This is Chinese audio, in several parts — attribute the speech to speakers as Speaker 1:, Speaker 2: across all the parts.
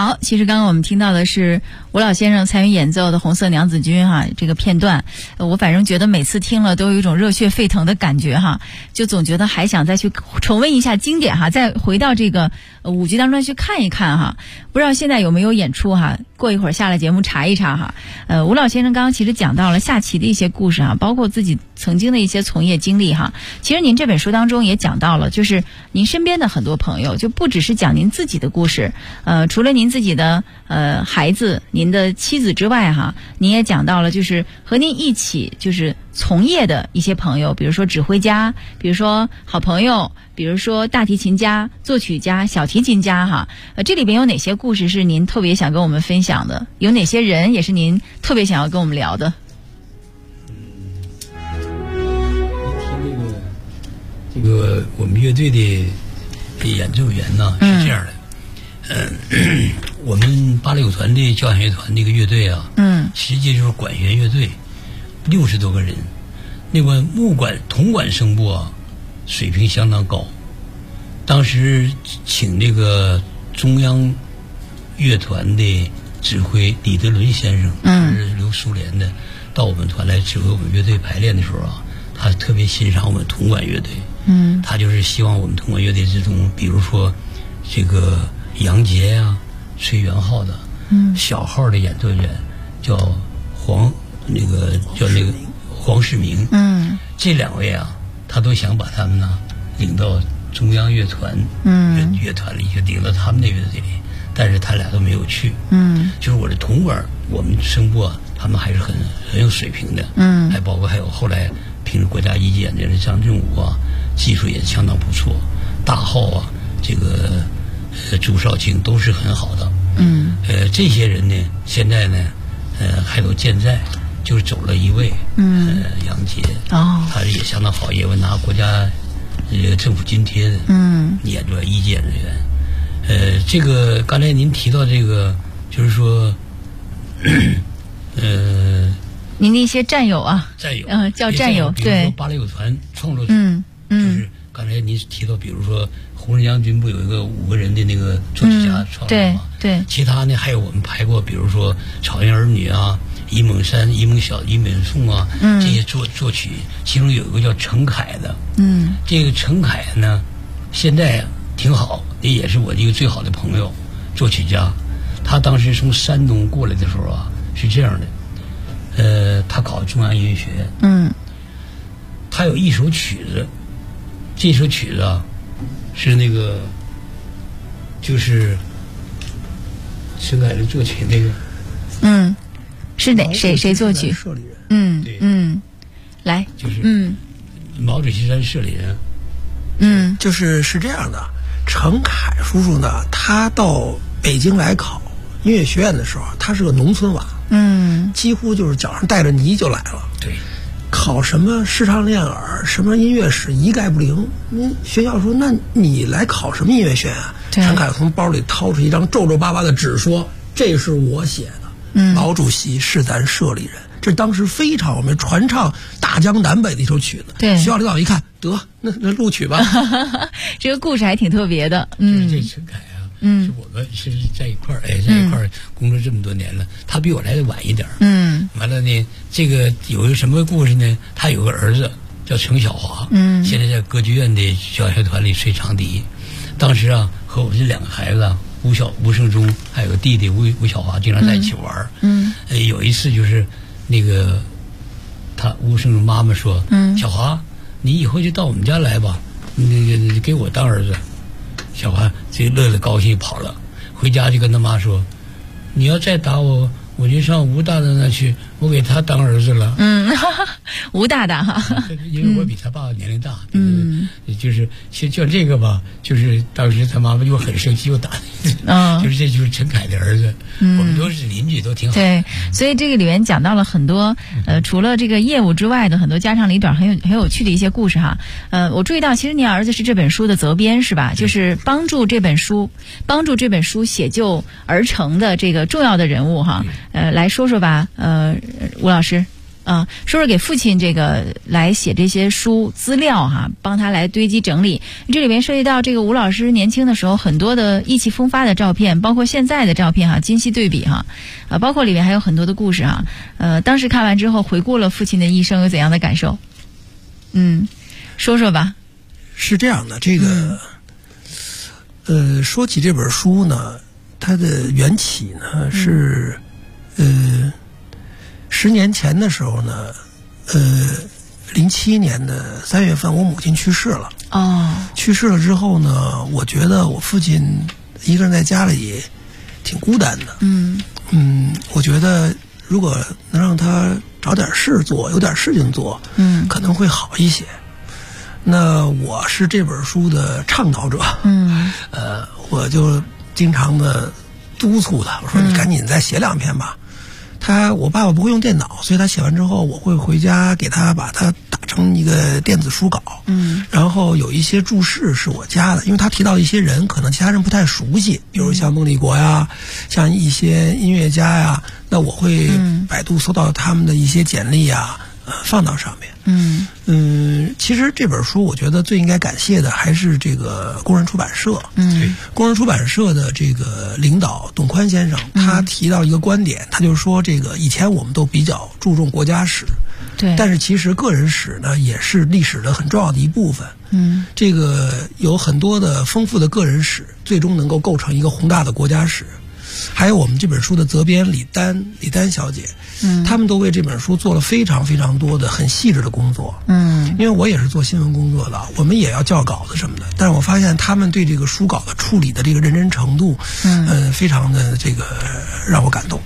Speaker 1: 好，其实刚刚我们听到的是吴老先生参与演奏的《红色娘子军》这个片段，我反正觉得每次听了都有一种热血沸腾的感觉就总觉得还想再去重温一下经典再回到这个舞剧当中去看一看不知道现在有没有演出过一会儿下了节目查一查吴老先生刚刚其实讲到了下棋的一些故事包括自己曾经的一些从业经历其实您这本书当中也讲到了，就是您身边的很多朋友，就不只是讲您自己的故事，除了您自己的孩子、您的妻子之外您也讲到了就是和您一起就是从业的一些朋友，比如说指挥家，比如说好朋友，比如说大提琴家、作曲家、小提琴家这里边有哪些故事是您特别想跟我们分享的？有哪些人也是您特别想要跟我们聊的？
Speaker 2: 这个我们乐队的演奏员呢是这样的，我们芭蕾舞团的交响乐团那个乐队实际就是管弦乐队，60多个人。那个铜管声部水平相当高。当时请那个中央乐团的指挥李德伦先生，是留苏联的，到我们团来指挥我们乐队排练的时候他特别欣赏我们铜管乐队。他就是希望我们铜管乐队之中，比如说这个杨杰崔元浩的，小号的演奏员叫黄世明，这2位他都想把他们领到中央乐团乐团里，就领到他们的乐队里，但是他俩都没有去。就是我的铜管，我们声部他们还是很有水平的。还有后来凭着国家一级演奏的张振武技术也相当不错，大号这个朱少卿都是很好的。这些人呢，现在呢，还都健在，就是走了一位，杨杰，他也相当好，也会拿国家政府津贴的，演出来一级演奏员。这个刚才您提到这个，就是说，
Speaker 1: 您的一些战友叫战友，对，
Speaker 2: 比如说芭蕾舞团创作者，就是刚才您提到，比如说红人将军不有一个5个人的那个作曲家创作吗？
Speaker 1: 对，
Speaker 2: 其他呢还有我们排过，比如说《草原儿女》沂蒙山、沂蒙晓、沂蒙颂这些作曲，其中有一个叫程凯的，这个程凯呢，现在挺好，也是我的一个最好的朋友，作曲家。他当时从山东过来的时候是这样的，他考中央音乐学院，他有一首曲子，这首曲子是那个就是陈凯的作曲那个，
Speaker 1: 是谁作曲？
Speaker 3: 社里人，
Speaker 1: 来，
Speaker 2: 就是毛主席山社里人，
Speaker 3: 就是这样的。程凯叔叔呢，他到北京来考音乐学院的时候，他是个农村娃，几乎就是脚上带着泥就来了。
Speaker 2: 对，
Speaker 3: 考什么视唱练耳，什么音乐史一概不灵。学校说，那你来考什么音乐学院程凯从包里掏出一张皱皱巴巴的纸，说：“这是我写的，毛主席是咱社里人。”这当时非常我们传唱大江南北的一首曲子。
Speaker 1: 对，
Speaker 3: 学校领导一看，得那录取吧。
Speaker 1: 这个故事还挺特别的。
Speaker 2: 就是这陈凯是我们是在一块儿，在一块儿工作这么多年了。他比我来的晚一点。完了呢，这个有一个什么故事呢？他有个儿子叫程小华，现在在歌剧院的交响乐团里吹长笛。当时和我们这2个孩子吴胜忠还有个弟弟吴小华经常在一起玩。有一次就是那个吴胜忠妈妈说：“小华，你以后就到我们家来吧，那个给我当儿子。”小华这乐得高兴跑了，回家就跟他妈说：“你要再打我，我就上吴大大那去，我给他当儿子了。”
Speaker 1: 吴大大
Speaker 2: 因为我比他爸年龄大，就是像这个吧，就是当时他妈妈就很生气，又打，就是这就是陈凯的儿子，我们都是邻居，都挺好。
Speaker 1: 对，所以这个里面讲到了很多除了这个业务之外的很多家长里短很有趣的一些故事我注意到，其实您儿子是这本书的责编是吧？就是帮助这本书写就而成的这个重要的人物来说说吧，吴老师。 说说给父亲这个来写这些书资料哈，帮他来堆积整理。这里面涉及到这个吴老师年轻的时候很多的意气风发的照片，包括现在的照片哈，今昔对比哈，包括里面还有很多的故事哈。当时看完之后回顾了父亲的一生，有怎样的感受？说说吧。
Speaker 3: 是这样的，这个说起这本书呢，它的缘起呢是10年前的时候呢，07年的3月份，我母亲去世了。去世了之后呢，我觉得我父亲一个人在家里挺孤单的。我觉得如果能让他找点事做，有点事情做，可能会好一些。那我是这本书的倡导者，我就经常的督促他，我说你赶紧再写2篇吧。我爸爸不会用电脑，所以他写完之后，我会回家给他把它打成一个电子书稿。然后有一些注释是我加的，因为他提到一些人，可能其他人不太熟悉，比如像孟立国呀，像一些音乐家呀，那我会百度搜到他们的一些简历啊，放到上面。其实这本书我觉得最应该感谢的还是这个工人出版社。工人出版社的这个领导董宽先生，他提到一个观点，他就说这个以前我们都比较注重国家史，
Speaker 1: 对，
Speaker 3: 但是其实个人史呢也是历史的很重要的一部分。这个有很多的丰富的个人史，最终能够构成一个宏大的国家史。还有我们这本书的责编李丹小姐，他们都为这本书做了非常非常多的很细致的工作。因为我也是做新闻工作的，我们也要校稿子什么的，但是我发现他们对这个书稿的处理的这个认真程度，非常的这个让我感动。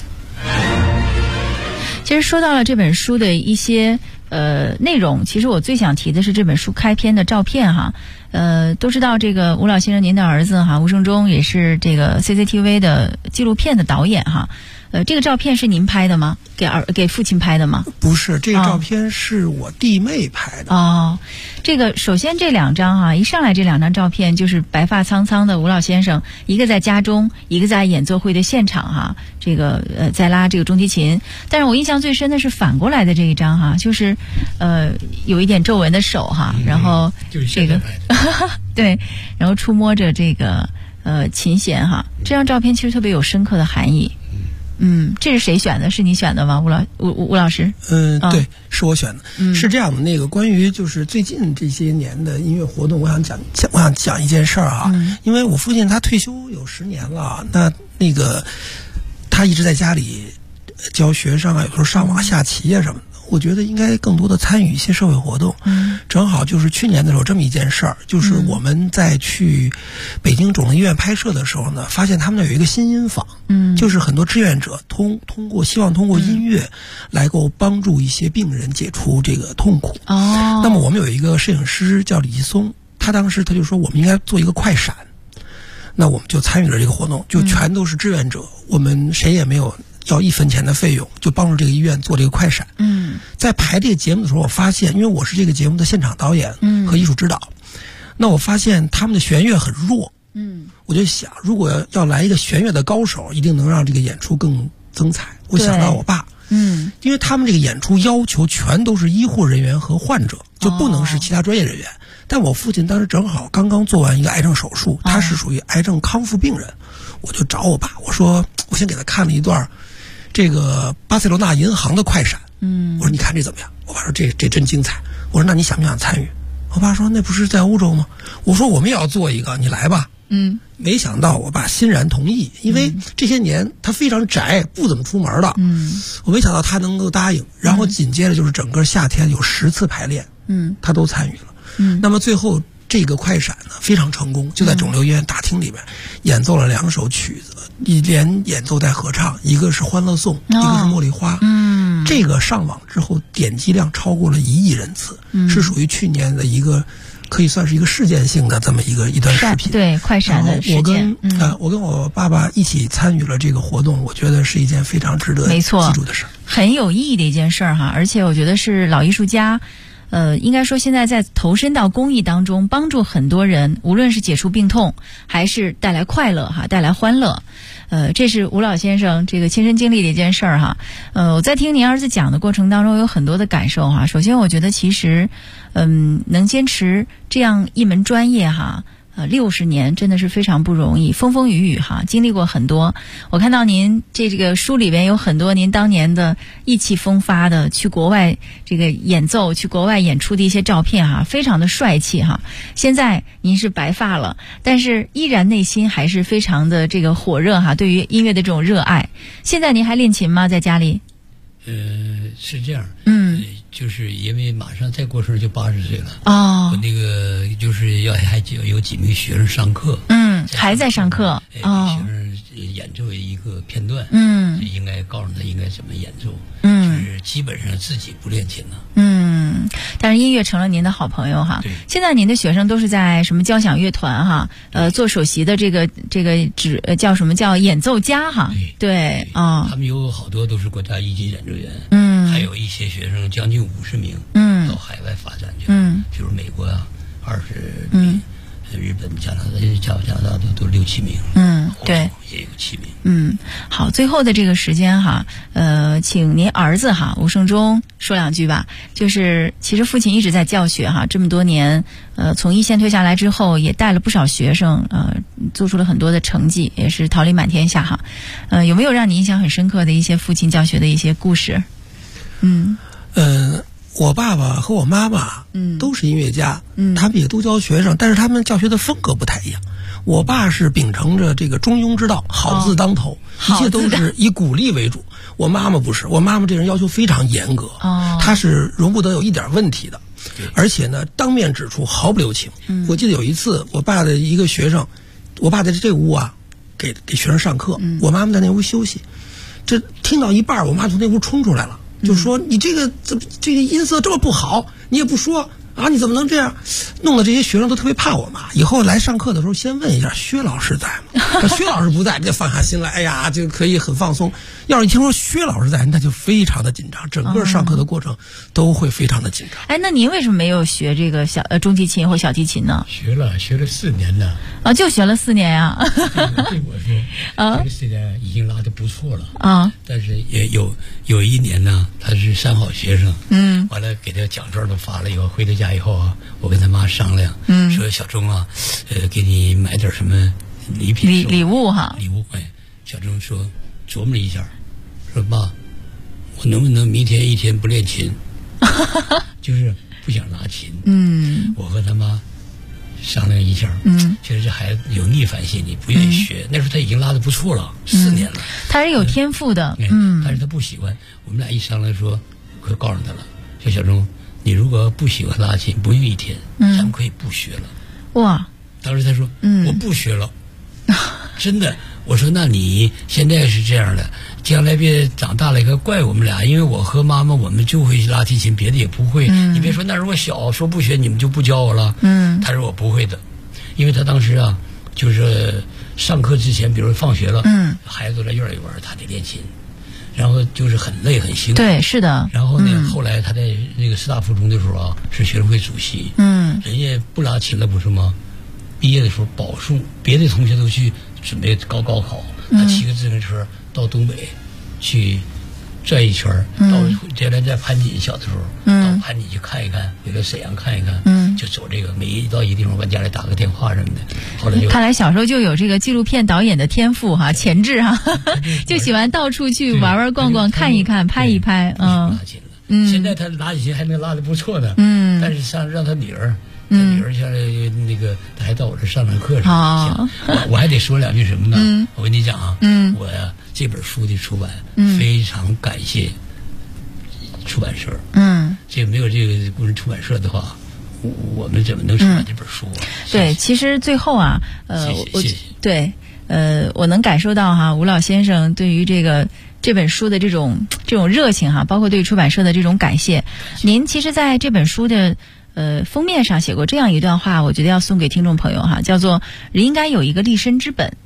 Speaker 1: 其实说到了这本书的一些内容，其实我最想提的是这本书开篇的照片哈。都知道这个吴老先生您的儿子哈，吴胜忠也是这个 CCTV 的纪录片的导演哈。这个照片是您拍的吗？给父亲拍的吗？
Speaker 3: 不是，这个照片是我弟妹拍的。
Speaker 1: 这个首先这2张哈，一上来这2张照片就是白发苍苍的吴老先生，一个在家中，一个在演奏会的现场哈。这个在拉这个中提琴，但是我印象最深的是反过来的这一张哈，就是有一点皱纹的手哈，然后这个对，然后触摸着这个琴弦哈。这张照片其实特别有深刻的含义。这是谁选的？是你选的吗？吴老师？
Speaker 3: 对，是我选的。是这样的，那个关于就是最近这些年的音乐活动，我想讲一件事儿啊。因为我父亲他退休有10年了，那个他一直在家里教学生啊，有时候上网下棋啊什么的。我觉得应该更多的参与一些社会活动。正好就是去年的时候这么一件事儿，就是我们在去北京肿瘤医院拍摄的时候呢，发现他们那有一个新音坊，就是很多志愿者希望通过音乐来够帮助一些病人解除这个痛苦。那么我们有一个摄影师叫李继松，他当时就说我们应该做一个快闪，那我们就参与了这个活动，就全都是志愿者，我们谁也没有要1分钱的费用，就帮助这个医院做这个快闪。在排这个节目的时候，我发现，因为我是这个节目的现场导演和艺术指导，那我发现他们的弦乐很弱。我就想，如果要来一个弦乐的高手，一定能让这个演出更增彩。我想到我爸，因为他们这个演出要求全都是医护人员和患者，就不能是其他专业人员。但我父亲当时正好刚刚做完一个癌症手术，他是属于癌症康复病人，我就找我爸，我说我先给他看了一段这个巴塞罗那银行的快闪。我说你看这怎么样？我爸说这真精彩。我说那你想不想参与？我爸说那不是在欧洲吗？我说我们也要做一个，你来吧。没想到我爸欣然同意，因为这些年他非常宅，不怎么出门的。我没想到他能够答应，然后紧接着就是整个夏天有10次排练，他都参与了。那么最后这个快闪呢非常成功，就在肿瘤医院大厅里面演奏了2首曲子，一连演奏带合唱，一个是《欢乐颂》，一个是《茉莉花》。这个上网之后点击量超过了1亿人次，是属于去年的一个可以算是一个事件性的这么一段视频。
Speaker 1: 对，快闪的事件。
Speaker 3: 我跟我爸爸一起参与了这个活动，我觉得是一件非常值得记住的事，
Speaker 1: 很有意义的一件事哈。而且我觉得是老艺术家应该说现在在投身到公益当中，帮助很多人，无论是解除病痛，还是带来快乐哈，带来欢乐。这是吴老先生这个亲身经历的一件事儿哈。我在听您儿子讲的过程当中，有很多的感受哈。首先，我觉得其实，能坚持这样一门专业哈。60年真的是非常不容易，风风雨雨哈，经历过很多。我看到您这个书里边有很多您当年的意气风发的去国外这个演奏、去国外演出的一些照片哈，非常的帅气哈。现在您是白发了，但是依然内心还是非常的这个火热哈，对于音乐的这种热爱。现在您还练琴吗？在家里？
Speaker 2: 是这样，就是因为马上再过生日就80岁了
Speaker 1: 哦，
Speaker 2: 我那个就是还有几名学生上课，
Speaker 1: 还在上课
Speaker 2: 哦，学生演奏一个片段，就应该告诉他应该怎么演奏，就是基本上自己不练琴了，
Speaker 1: 但是音乐成了您的好朋友哈。现在您的学生都是在什么交响乐团哈，做首席的这个叫什么叫演奏家哈？对啊，
Speaker 2: 他们有好多都是国家一级演奏员，还有一些学生将近50名，到海外发展去，比如美国啊20名，日本、加拿大都6、7名，对，也有7名。
Speaker 1: 好，最后的这个时间哈，请您儿子哈吴胜忠说2句吧。就是其实父亲一直在教学哈，这么多年，从一线退下来之后，也带了不少学生，做出了很多的成绩，也是桃李满天下哈。有没有让你印象很深刻的一些父亲教学的一些故事？
Speaker 3: 我爸爸和我妈妈都是音乐家，他们也都教学生，但是他们教学的风格不太一样。我爸是秉承着这个中庸之道，好字当头，一切都是以鼓励为主。我妈妈不是，我妈妈这人要求非常严格，她是容不得有一点问题的，而且呢当面指出，毫不留情。我记得有一次我爸的一个学生，我爸在这屋啊给学生上课，我妈妈在那屋休息，这听到一半，我妈从那屋冲出来了，就说你这个音色这么不好，你也不说啊，你怎么能这样？弄得这些学生都特别怕我妈。以后来上课的时候，先问一下薛老师在吗？薛老师不在，就放下心来，哎呀，就可以很放松。要是一听说薛老师在，那就非常的紧张，整个上课的过程都会非常的紧张。
Speaker 1: 那您为什么没有学这个中提琴或小提琴呢？
Speaker 2: 学了4年呢。
Speaker 1: 就学了4年呀。
Speaker 2: 对我说，学了4年已经拉得不错了但是也有1年呢，他是3好学生，完了给他奖状都发了以后，回到家以后啊，我跟他妈商量，说小钟啊，给你买点什么礼品
Speaker 1: 礼物哈，
Speaker 2: 礼物。小钟说琢磨了一下，说爸，我能不能明天一天不练琴？就是不想拉琴。我和他妈商量一下，觉得这孩子有逆反心理，不愿意学。那时候他已经拉得不错了，4年了。
Speaker 1: 他是有天赋的，
Speaker 2: 但是他不喜欢。我们俩一商量说，可告诉他了，说小钟，你如果不喜欢拉琴，不用1天，咱们可以不学了。
Speaker 1: 哇！
Speaker 2: 当时他说，我不学了，真的。我说那你现在是这样的，将来别长大了一个怪我们俩，因为我和妈妈我们就会拉提琴，别的也不会。你别说那时候我小，说不学你们就不教我了。他说我不会的，因为他当时啊，就是上课之前，比如放学了，孩子都在院里玩，他得练琴，然后就是很累很辛苦。
Speaker 1: 对，是的。
Speaker 2: 然后呢，后来他在那个师大附中的时候啊，是学生会主席。人家不拉琴了不是吗？毕业的时候保送，别的同学都去准备高考，他骑个自行车到东北去转一圈，到原来在盘锦小的时候，到盘锦去看一看，回到沈阳看一看，就走这个，每到一地方往家里打个电话什么的。后来就
Speaker 1: 看来小时候就有这个纪录片导演的天赋哈，潜质哈，就喜欢到处去玩玩逛逛，看一看，拍一拍。
Speaker 2: 现在他拉起琴还能拉得不错呢。但是让他女儿。他女儿现在那个，他还到我这上课上。我还得说2句什么呢？我跟你讲啊，我呀这本书的出版，非常感谢出版社。这没有这个工人出版社的话，我们怎么能出版这本书啊？
Speaker 1: 对，其实最后啊，
Speaker 2: 谢谢。
Speaker 1: 对，我能感受到哈，吴老先生对于这本书的这种热情哈，包括对出版社的这种感谢。您其实在这本书的封面上写过这样一段话，我觉得要送给听众朋友哈，叫做人应该有一个立身之本，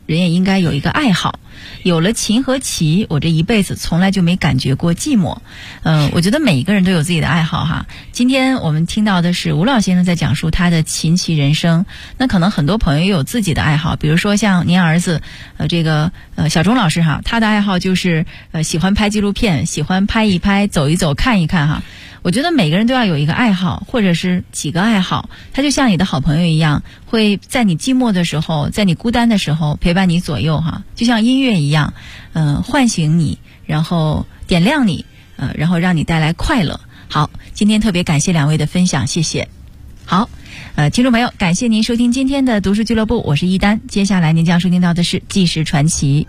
Speaker 1: 人也应该有一个爱好。有了琴和棋，我这一辈子从来就没感觉过寂寞。我觉得每一个人都有自己的爱好哈。今天我们听到的是吴老先生在讲述他的琴棋人生。那可能很多朋友也有自己的爱好，比如说像您儿子小钟老师哈，他的爱好就是喜欢拍纪录片，喜欢拍一拍，走一走，看一看哈。我觉得每个人都要有一个爱好，或者是几个爱好，他就像你的好朋友一样，会在你寂寞的时候，在你孤单的时候陪伴你左右哈，就像音乐一样，唤醒你，然后点亮你，然后让你带来快乐。好，今天特别感谢两位的分享，谢谢。好，听众朋友，感谢您收听今天的读书俱乐部，我是一丹。接下来您将收听到的是纪实传奇。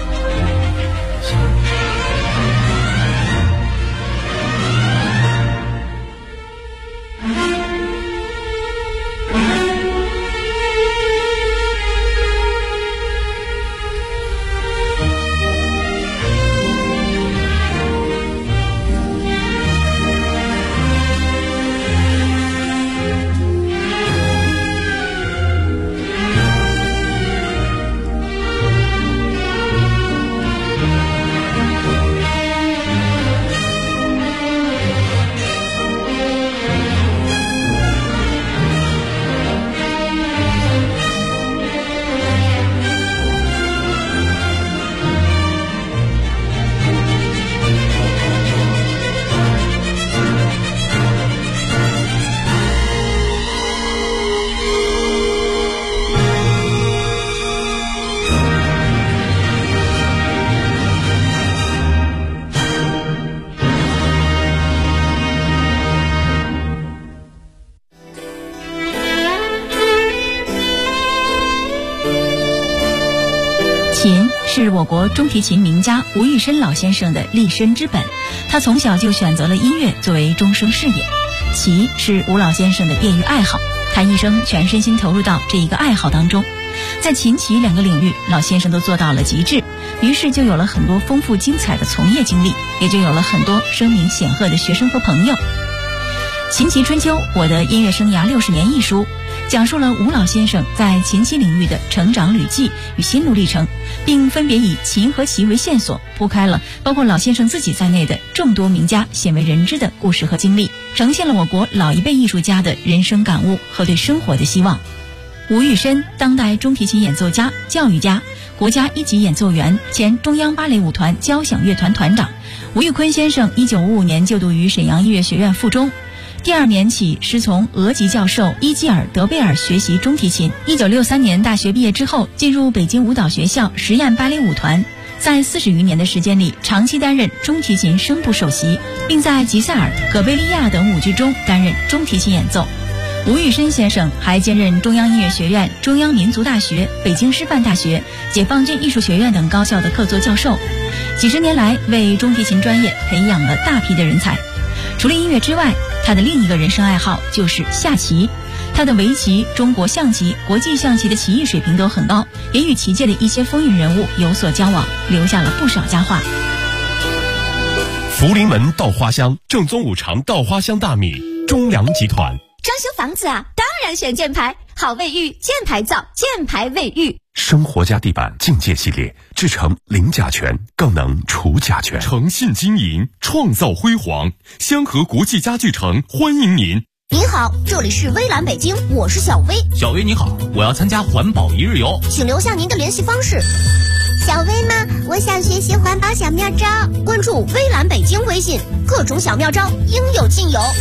Speaker 1: 琴是我国中提琴名家吴玉申老先生的立身之本，他从小就选择了音乐作为终生事业。棋是吴老先生的业余爱好，他一生全身心投入到这一个爱好当中。在琴棋两个领域，老先生都做到了极致，于是就有了很多丰富精彩的从业经历，也就有了很多声名显赫的学生和朋友。琴棋春秋，我的音乐生涯60年一书，讲述了吴老先生在琴棋领域的成长旅迹与心路历程，并分别以琴和棋为线索，铺开了包括老先生自己在内的众多名家鲜为人知的故事和经历，呈现了我国老一辈艺术家的人生感悟和对生活的希望。吴玉申，当代中提琴演奏家、教育家，国家一级演奏员，前中央芭蕾舞团交响乐团团长。吴玉坤先生1955年就读于沈阳音乐学院附中，第2年起师从俄籍教授伊基尔·德贝尔学习中提琴。1963年大学毕业之后，进入北京舞蹈学校实验芭蕾舞团，在40余年的时间里，长期担任中提琴声部首席，并在吉塞尔、葛贝利亚等舞剧中担任中提琴演奏。吴玉申先生还兼任中央音乐学院、中央民族大学、北京师范大学、解放军艺术学院等高校的客座教授，几十年来为中提琴专业培养了大批的人才。除了音乐之外，他的另一个人生爱好就是下棋。他的围棋、中国象棋、国际象棋的棋艺水平都很高，也与棋界的一些风云人物有所交往，留下了不少佳话。
Speaker 4: 福临门稻花香，正宗五常稻花香大米，中粮集团。
Speaker 5: 装修房子啊，当然选箭牌，好卫浴，箭牌造，箭牌卫浴。
Speaker 4: 生活家地板境界系列，制成零甲醛，更能除甲醛。诚信经营，创造辉煌。香河国际家具城欢迎您。
Speaker 5: 您好，这里是微蓝北京，我是小薇。
Speaker 6: 小薇你好，我要参加环保一日游，
Speaker 5: 请留下您的联系方式。
Speaker 7: 小薇吗？我想学习环保小妙招，
Speaker 5: 关注微蓝北京微信，各种小妙招应有尽有。